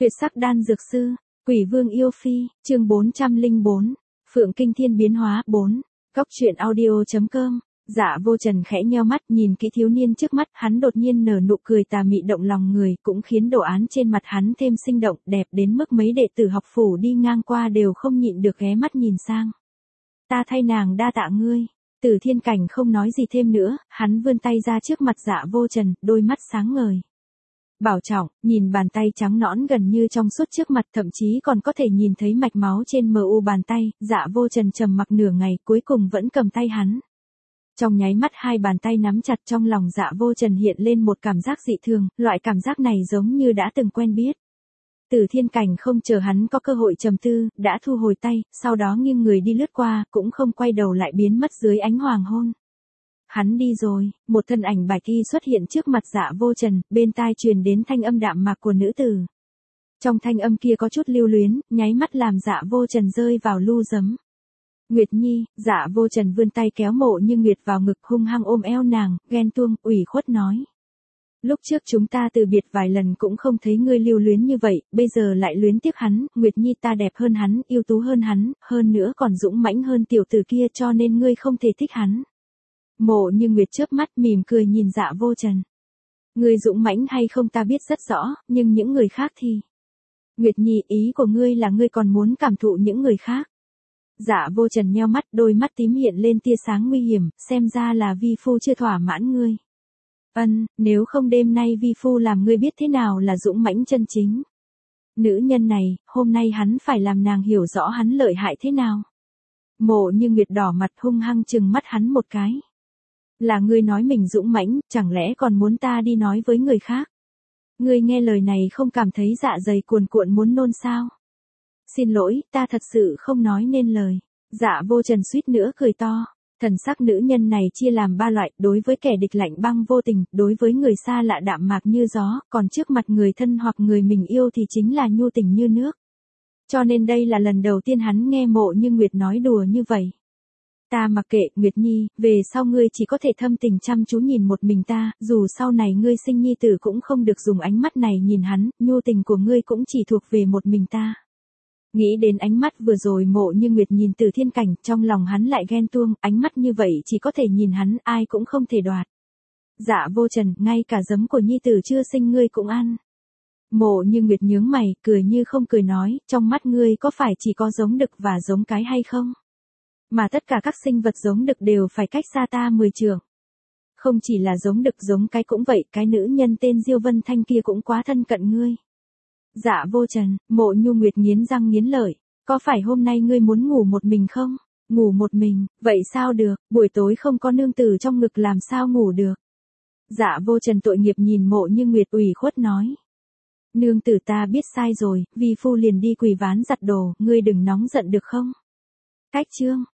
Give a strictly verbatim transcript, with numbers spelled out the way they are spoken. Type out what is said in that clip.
Tuyệt sắc đan dược sư, Quỷ Vương yêu phi, chương bốn trăm lẻ bốn, Phượng Kinh Thiên biến hóa bốn. Góc truyện audio chấm com. Dạ Vô Trần khẽ nheo mắt nhìn kỹ thiếu niên trước mắt, hắn đột nhiên nở nụ cười tà mị động lòng người, cũng khiến đồ án trên mặt hắn thêm sinh động, đẹp đến mức mấy đệ tử học phủ đi ngang qua đều không nhịn được ghé mắt nhìn sang. Ta thay nàng đa tạ ngươi. Tử Thiên Cảnh không nói gì thêm nữa, hắn vươn tay ra trước mặt Dạ Vô Trần, đôi mắt sáng ngời. Bảo trọng, nhìn bàn tay trắng nõn gần như trong suốt trước mặt, thậm chí còn có thể nhìn thấy mạch máu trên mờ u bàn tay. Dạ Vô Trần trầm mặc nửa ngày, cuối cùng vẫn cầm tay hắn. Trong nháy mắt hai bàn tay nắm chặt, trong lòng Dạ Vô Trần hiện lên một cảm giác dị thường, loại cảm giác này giống như đã từng quen biết. Tử Thiên Cảnh không chờ hắn có cơ hội trầm tư, đã thu hồi tay, sau đó nghiêng người đi lướt qua, cũng không quay đầu lại biến mất dưới ánh hoàng hôn. Hắn đi rồi, một thân ảnh bạch y xuất hiện trước mặt Dạ Vô Trần, bên tai truyền đến thanh âm đạm mạc của nữ tử. Trong thanh âm kia có chút lưu luyến, nháy mắt làm Dạ Vô Trần rơi vào lu dấm. Nguyệt Nhi, Dạ Vô Trần vươn tay kéo Mộ Như Nguyệt vào ngực, hung hăng ôm eo nàng, ghen tuông, ủy khuất nói. Lúc trước chúng ta từ biệt vài lần cũng không thấy ngươi lưu luyến như vậy, bây giờ lại luyến tiếc hắn. Nguyệt Nhi, ta đẹp hơn hắn, ưu tú hơn hắn, hơn nữa còn dũng mãnh hơn tiểu tử kia, cho nên ngươi không thể thích hắn. Mộ Như Nguyệt chớp mắt mỉm cười nhìn Dạ Vô Trần. Ngươi dũng mãnh hay không ta biết rất rõ, nhưng những người khác thì... Nguyệt Nhi, ý của ngươi là ngươi còn muốn cảm thụ những người khác. Dạ Vô Trần nheo mắt, đôi mắt tím hiện lên tia sáng nguy hiểm, xem ra là vi phu chưa thỏa mãn ngươi. Ân, nếu không đêm nay vi phu làm ngươi biết thế nào là dũng mãnh chân chính. Nữ nhân này, hôm nay hắn phải làm nàng hiểu rõ hắn lợi hại thế nào. Mộ Như Nguyệt đỏ mặt hung hăng trừng mắt hắn một cái. Là ngươi nói mình dũng mãnh, chẳng lẽ còn muốn ta đi nói với người khác? Ngươi nghe lời này không cảm thấy dạ dày cuồn cuộn muốn nôn sao? Xin lỗi, ta thật sự không nói nên lời. Dạ Vô Trần suýt nữa cười to. Thần sắc nữ nhân này chia làm ba loại, đối với kẻ địch lạnh băng vô tình, đối với người xa lạ đạm mạc như gió, còn trước mặt người thân hoặc người mình yêu thì chính là nhu tình như nước. Cho nên đây là lần đầu tiên hắn nghe Mộ Như Nguyệt nói đùa như vậy. Ta mặc kệ, Nguyệt Nhi, về sau ngươi chỉ có thể thâm tình chăm chú nhìn một mình ta, dù sau này ngươi sinh nhi tử cũng không được dùng ánh mắt này nhìn hắn, nhu tình của ngươi cũng chỉ thuộc về một mình ta. Nghĩ đến ánh mắt vừa rồi Mộ Như Nguyệt nhìn Tử Thiên Cảnh, trong lòng hắn lại ghen tuông, ánh mắt như vậy chỉ có thể nhìn hắn, ai cũng không thể đoạt. Dạ Vô Trần, ngay cả giấm của nhi tử chưa sinh ngươi cũng ăn. Mộ Như Nguyệt nhướng mày, cười như không cười nói, trong mắt ngươi có phải chỉ có giống đực và giống cái hay không? Mà tất cả các sinh vật giống đực đều phải cách xa ta mười trượng. Không chỉ là giống đực giống cái cũng vậy, cái nữ nhân tên Diêu Vân Thanh kia cũng quá thân cận ngươi. Dạ Vô Trần, Mộ Như Nguyệt nghiến răng nghiến lợi, có phải hôm nay ngươi muốn ngủ một mình không? Ngủ một mình, vậy sao được, buổi tối không có nương tử trong ngực làm sao ngủ được? Dạ Vô Trần tội nghiệp nhìn Mộ Như Nguyệt ủy khuất nói. Nương tử ta biết sai rồi, vi phu liền đi quỳ ván giặt đồ, ngươi đừng nóng giận được không? Cách chương.